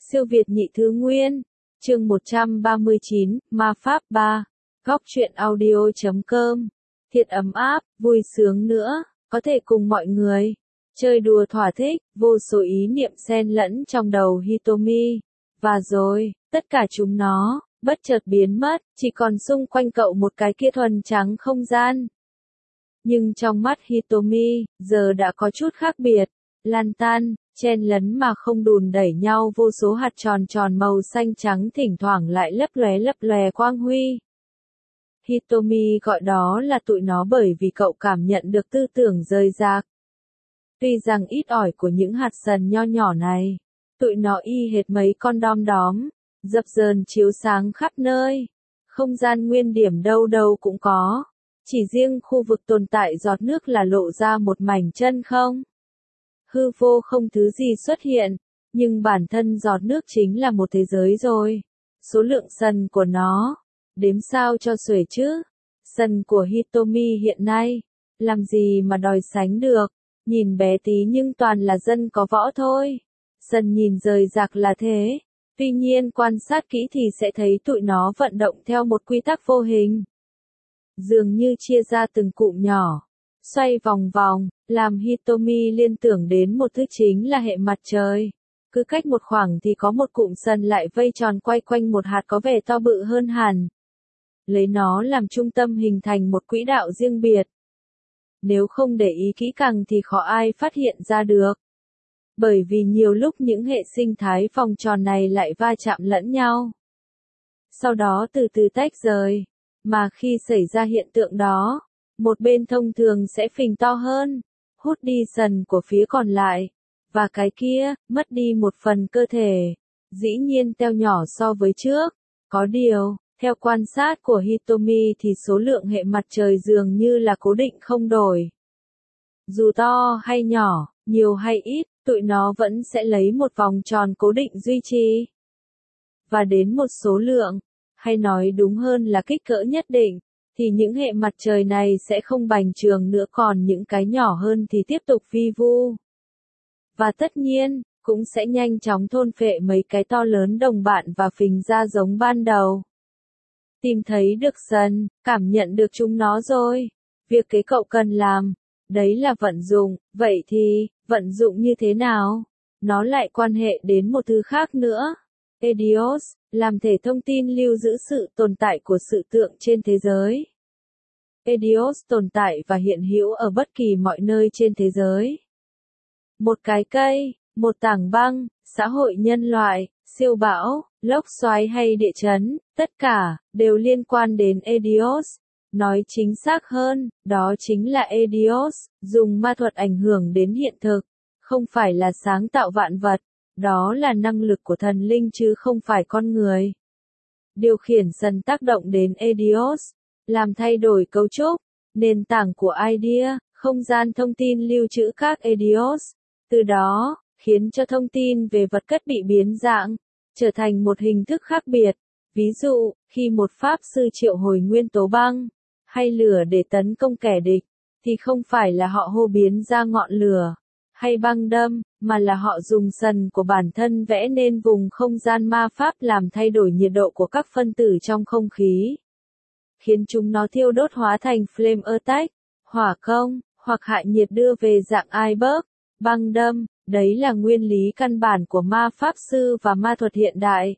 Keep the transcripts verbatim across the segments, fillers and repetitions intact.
Siêu Việt nhị thứ nguyên, chương một trăm ba mươi chín, Ma Pháp ba, góc truyện audio.com, thiệt ấm áp, vui sướng nữa, có thể cùng mọi người, chơi đùa thỏa thích, vô số ý niệm xen lẫn trong đầu Hitomi, và rồi, tất cả chúng nó, bất chợt biến mất, chỉ còn xung quanh cậu một cái kia thuần trắng không gian. Nhưng trong mắt Hitomi, giờ đã có chút khác biệt, lan tan, chen lấn mà không đùn đẩy nhau vô số hạt tròn tròn màu xanh trắng thỉnh thoảng lại lấp lóe lấp lòe quang huy. Hitomi gọi đó là tụi nó bởi vì cậu cảm nhận được tư tưởng rời rạc. Tuy rằng ít ỏi của những hạt sần nho nhỏ này, tụi nó y hệt mấy con đom đóm, dập dờn chiếu sáng khắp nơi, không gian nguyên điểm đâu đâu cũng có, chỉ riêng khu vực tồn tại giọt nước là lộ ra một mảnh chân không. Hư vô không thứ gì xuất hiện, nhưng bản thân giọt nước chính là một thế giới rồi. Số lượng sần của nó, đếm sao cho xuể chứ. Sần của Hitomi hiện nay, làm gì mà đòi sánh được, nhìn bé tí nhưng toàn là dân có võ thôi. Sần nhìn rời rạc là thế, tuy nhiên quan sát kỹ thì sẽ thấy tụi nó vận động theo một quy tắc vô hình. Dường như chia ra từng cụm nhỏ, xoay vòng vòng, làm Hitomi liên tưởng đến một thứ chính là hệ mặt trời. Cứ cách một khoảng thì có một cụm sần lại vây tròn quay quanh một hạt có vẻ to bự hơn hẳn. Lấy nó làm trung tâm hình thành một quỹ đạo riêng biệt. Nếu không để ý kỹ càng thì khó ai phát hiện ra được. Bởi vì nhiều lúc những hệ sinh thái vòng tròn này lại va chạm lẫn nhau. Sau đó từ từ tách rời. Mà khi xảy ra hiện tượng đó, một bên thông thường sẽ phình to hơn, hút đi sần của phía còn lại, và cái kia, mất đi một phần cơ thể, dĩ nhiên teo nhỏ so với trước. Có điều, theo quan sát của Hitomi thì số lượng hệ mặt trời dường như là cố định không đổi. Dù to hay nhỏ, nhiều hay ít, tụi nó vẫn sẽ lấy một vòng tròn cố định duy trì. Và đến một số lượng, hay nói đúng hơn là kích cỡ nhất định, thì những hệ mặt trời này sẽ không bành trướng nữa, còn những cái nhỏ hơn thì tiếp tục vi vu. Và tất nhiên, cũng sẽ nhanh chóng thôn phệ mấy cái to lớn đồng bạn và phình ra giống ban đầu. Tìm thấy được sần, cảm nhận được chúng nó rồi. Việc cái cậu cần làm, đấy là vận dụng, vậy thì, vận dụng như thế nào? Nó lại quan hệ đến một thứ khác nữa. Eidos, làm thể thông tin lưu giữ sự tồn tại của sự tượng trên thế giới. Eidos tồn tại và hiện hữu ở bất kỳ mọi nơi trên thế giới. Một cái cây, một tảng băng, xã hội nhân loại, siêu bão, lốc xoáy hay địa chấn, tất cả, đều liên quan đến Eidos. Nói chính xác hơn, đó chính là Eidos, dùng ma thuật ảnh hưởng đến hiện thực, không phải là sáng tạo vạn vật. Đó là năng lực của thần linh chứ không phải con người. Điều khiển sần tác động đến Eidos, làm thay đổi cấu trúc, nền tảng của idea, không gian thông tin lưu trữ các Eidos. Từ đó, khiến cho thông tin về vật chất bị biến dạng, trở thành một hình thức khác biệt. Ví dụ, khi một pháp sư triệu hồi nguyên tố băng, hay lửa để tấn công kẻ địch, thì không phải là họ hô biến ra ngọn lửa, hay băng đâm, mà là họ dùng sần của bản thân vẽ nên vùng không gian ma pháp làm thay đổi nhiệt độ của các phân tử trong không khí. Khiến chúng nó thiêu đốt hóa thành flame attack, hỏa công, hoặc hạ nhiệt đưa về dạng iceberg, băng đâm. Đấy là nguyên lý căn bản của ma pháp sư và ma thuật hiện đại.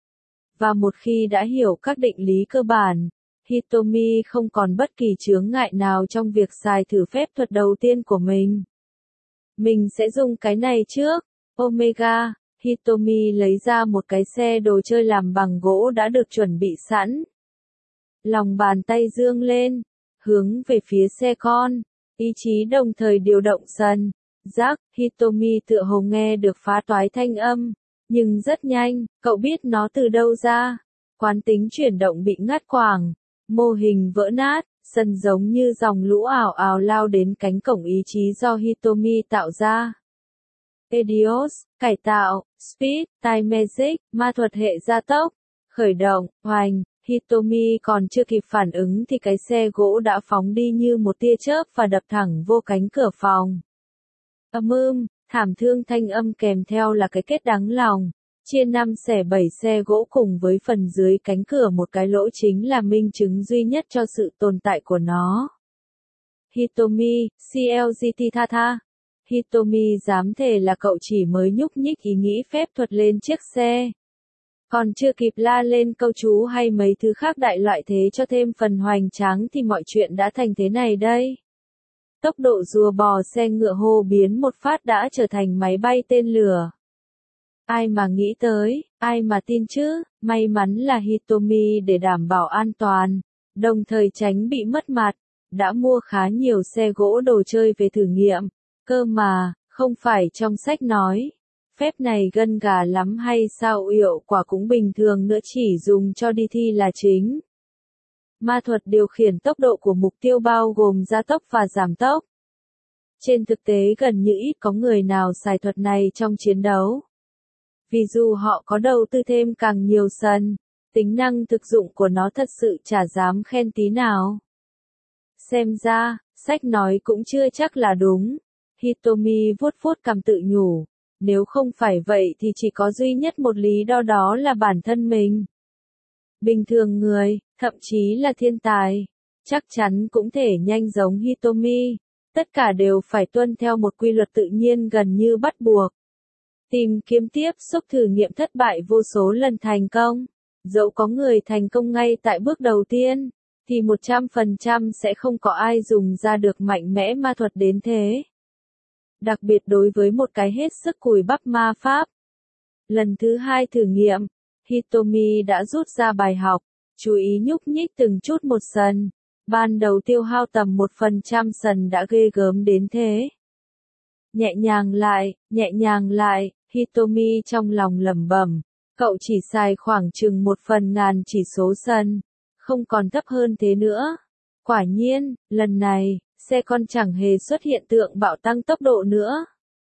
Và một khi đã hiểu các định lý cơ bản, Hitomi không còn bất kỳ chướng ngại nào trong việc xài thử phép thuật đầu tiên của mình. Mình sẽ dùng cái này trước. Omega, Hitomi lấy ra một cái xe đồ chơi làm bằng gỗ đã được chuẩn bị sẵn. Lòng bàn tay dương lên, hướng về phía xe con, ý chí đồng thời điều động sần. Giác, Hitomi tựa hồ nghe được phá toái thanh âm, nhưng rất nhanh, cậu biết nó từ đâu ra. Quán tính chuyển động bị ngắt quãng, mô hình vỡ nát, sần giống như dòng lũ ảo ảo lao đến cánh cổng ý chí do Hitomi tạo ra. Eidos, cải tạo, Speed, Time Magic, ma thuật hệ gia tốc, khởi động, hoành. Hitomi còn chưa kịp phản ứng thì cái xe gỗ đã phóng đi như một tia chớp và đập thẳng vô cánh cửa phòng. Âm ưm, thảm thương thanh âm kèm theo là cái kết đáng lòng. chia năm xẻ bảy xe gỗ cùng với phần dưới cánh cửa một cái lỗ chính là minh chứng duy nhất cho sự tồn tại của nó. Hitomi, xê lờ giê tê tha tha. Hitomi dám thề là cậu chỉ mới nhúc nhích ý nghĩ phép thuật lên chiếc xe. Còn chưa kịp la lên câu chú hay mấy thứ khác đại loại thế cho thêm phần hoành tráng thì mọi chuyện đã thành thế này đây. Tốc độ rùa bò xe ngựa hô biến một phát đã trở thành máy bay tên lửa. Ai mà nghĩ tới, ai mà tin chứ, may mắn là Hitomi để đảm bảo an toàn, đồng thời tránh bị mất mặt, đã mua khá nhiều xe gỗ đồ chơi về thử nghiệm, cơ mà, không phải trong sách nói. Phép này gân gà lắm hay sao, hiệu quả cũng bình thường nữa, chỉ dùng cho đi thi là chính. Ma thuật điều khiển tốc độ của mục tiêu bao gồm gia tốc và giảm tốc. Trên thực tế gần như ít có người nào xài thuật này trong chiến đấu. Vì dù họ có đầu tư thêm càng nhiều sân, tính năng thực dụng của nó thật sự chả dám khen tí nào. Xem ra, sách nói cũng chưa chắc là đúng. Hitomi vuốt vuốt cằm tự nhủ. Nếu không phải vậy thì chỉ có duy nhất một lý do, đó là bản thân mình. Bình thường người, thậm chí là thiên tài, chắc chắn cũng thể nhanh giống Hitomi. Tất cả đều phải tuân theo một quy luật tự nhiên gần như bắt buộc. Tìm kiếm tiếp xúc thử nghiệm thất bại vô số lần thành công. Dẫu có người thành công ngay tại bước đầu tiên, thì một trăm phần trăm sẽ không có ai dùng ra được mạnh mẽ ma thuật đến thế. Đặc biệt đối với một cái hết sức cùi bắp ma pháp. Lần thứ hai thử nghiệm, Hitomi đã rút ra bài học, chú ý nhúc nhích từng chút một sần. Ban đầu tiêu hao tầm một phần trăm sần đã ghê gớm đến thế. Nhẹ nhàng lại, nhẹ nhàng lại, Hitomi trong lòng lẩm bẩm, cậu chỉ xài khoảng chừng một phần ngàn chỉ số sân, không còn thấp hơn thế nữa. Quả nhiên, lần này, xe con chẳng hề xuất hiện tượng bạo tăng tốc độ nữa.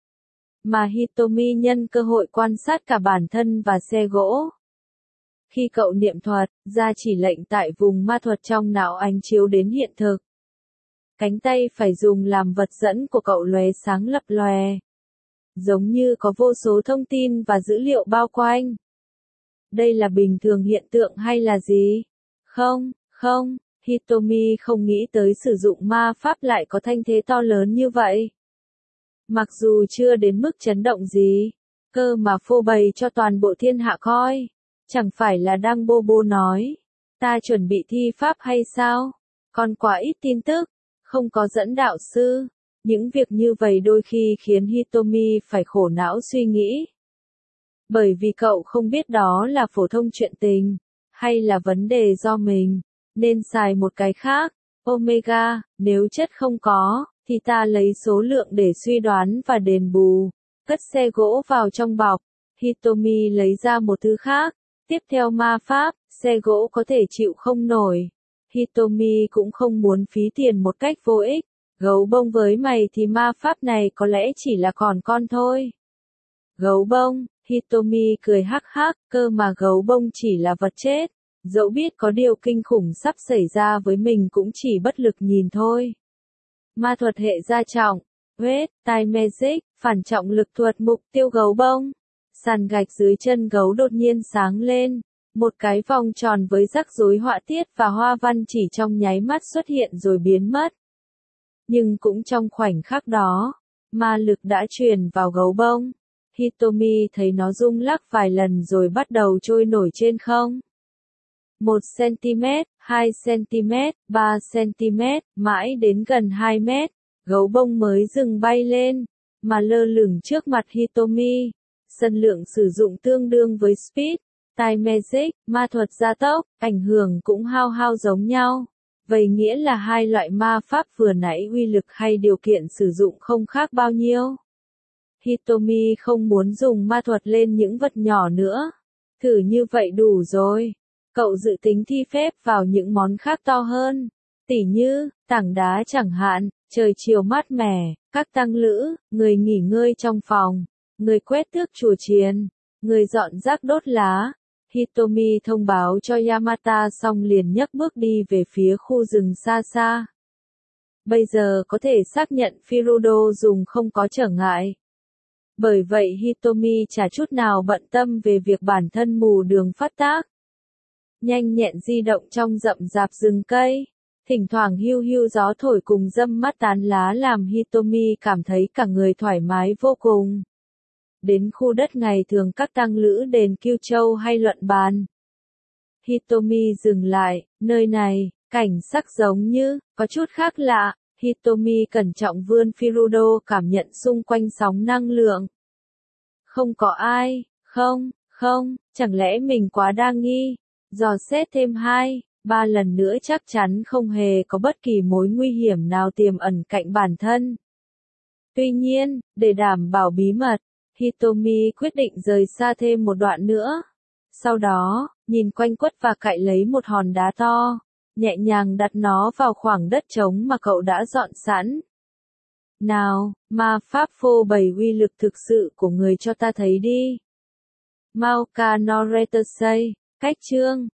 Mà Hitomi nhân cơ hội quan sát cả bản thân và xe gỗ. Khi cậu niệm thuật, ra chỉ lệnh tại vùng ma thuật trong não ánh chiếu đến hiện thực. Cánh tay phải dùng làm vật dẫn của cậu lóe sáng lập lòe. Giống như có vô số thông tin và dữ liệu bao quanh. Đây là bình thường hiện tượng hay là gì? Không, không, Hitomi không nghĩ tới sử dụng ma pháp lại có thanh thế to lớn như vậy. Mặc dù chưa đến mức chấn động gì, cơ mà phô bày cho toàn bộ thiên hạ coi. Chẳng phải là đang bô bô nói, ta chuẩn bị thi pháp hay sao? Còn quá ít tin tức, không có dẫn đạo sư. Những việc như vậy đôi khi khiến Hitomi phải khổ não suy nghĩ. Bởi vì cậu không biết đó là phổ thông chuyện tình, hay là vấn đề do mình, nên xài một cái khác. Omega, nếu chất không có, thì ta lấy số lượng để suy đoán và đền bù. Cất xe gỗ vào trong bọc, Hitomi lấy ra một thứ khác. Tiếp theo ma pháp, xe gỗ có thể chịu không nổi. Hitomi cũng không muốn phí tiền một cách vô ích. Gấu bông với mày thì ma pháp này có lẽ chỉ là còn con thôi. Gấu bông, Hitomi cười hắc hắc, cơ mà gấu bông chỉ là vật chết. Dẫu biết có điều kinh khủng sắp xảy ra với mình cũng chỉ bất lực nhìn thôi. Ma thuật hệ gia trọng, Red, Time Magic, phản trọng lực thuật mục tiêu gấu bông. Sàn gạch dưới chân gấu đột nhiên sáng lên, một cái vòng tròn với rắc rối họa tiết và hoa văn chỉ trong nháy mắt xuất hiện rồi biến mất. Nhưng cũng trong khoảnh khắc đó, ma lực đã truyền vào gấu bông. Hitomi thấy nó rung lắc vài lần rồi bắt đầu trôi nổi trên không. một xăng-ti-mét, hai xăng-ti-mét, ba xăng-ti-mét, mãi đến gần hai mét, gấu bông mới dừng bay lên, mà lơ lửng trước mặt Hitomi. Sân lượng sử dụng tương đương với Speed, Time Magic, ma thuật gia tốc, ảnh hưởng cũng hao hao giống nhau. Vậy nghĩa là hai loại ma pháp vừa nãy uy lực hay điều kiện sử dụng không khác bao nhiêu. Hitomi không muốn dùng ma thuật lên những vật nhỏ nữa. Thử như vậy đủ rồi. Cậu dự tính thi phép vào những món khác to hơn. Tỉ như, tảng đá chẳng hạn, trời chiều mát mẻ, các tăng lữ, người nghỉ ngơi trong phòng, người quét tước chùa chiền, người dọn rác đốt lá. Hitomi thông báo cho Yamata xong liền nhấc bước đi về phía khu rừng xa xa. Bây giờ có thể xác nhận Firudo dùng không có trở ngại. Bởi vậy Hitomi chả chút nào bận tâm về việc bản thân mù đường phát tác. Nhanh nhẹn di động trong rậm rạp rừng cây, thỉnh thoảng hiu hiu gió thổi cùng râm mát tán lá làm Hitomi cảm thấy cả người thoải mái vô cùng. Đến khu đất ngày thường các tăng lữ đền Kiêu Châu hay luận bàn. Hitomi dừng lại, nơi này, cảnh sắc giống như, có chút khác lạ. Hitomi cẩn trọng vươn Firudo cảm nhận xung quanh sóng năng lượng. Không có ai, không, không, chẳng lẽ mình quá đa nghi, dò xét thêm hai, ba lần nữa chắc chắn không hề có bất kỳ mối nguy hiểm nào tiềm ẩn cạnh bản thân. Tuy nhiên, để đảm bảo bí mật, Hitomi quyết định rời xa thêm một đoạn nữa. Sau đó, nhìn quanh quất và cạy lấy một hòn đá to, nhẹ nhàng đặt nó vào khoảng đất trống mà cậu đã dọn sẵn. Nào, ma pháp phô bày uy lực thực sự của người cho ta thấy đi. Mauka no Retersei, cách chương.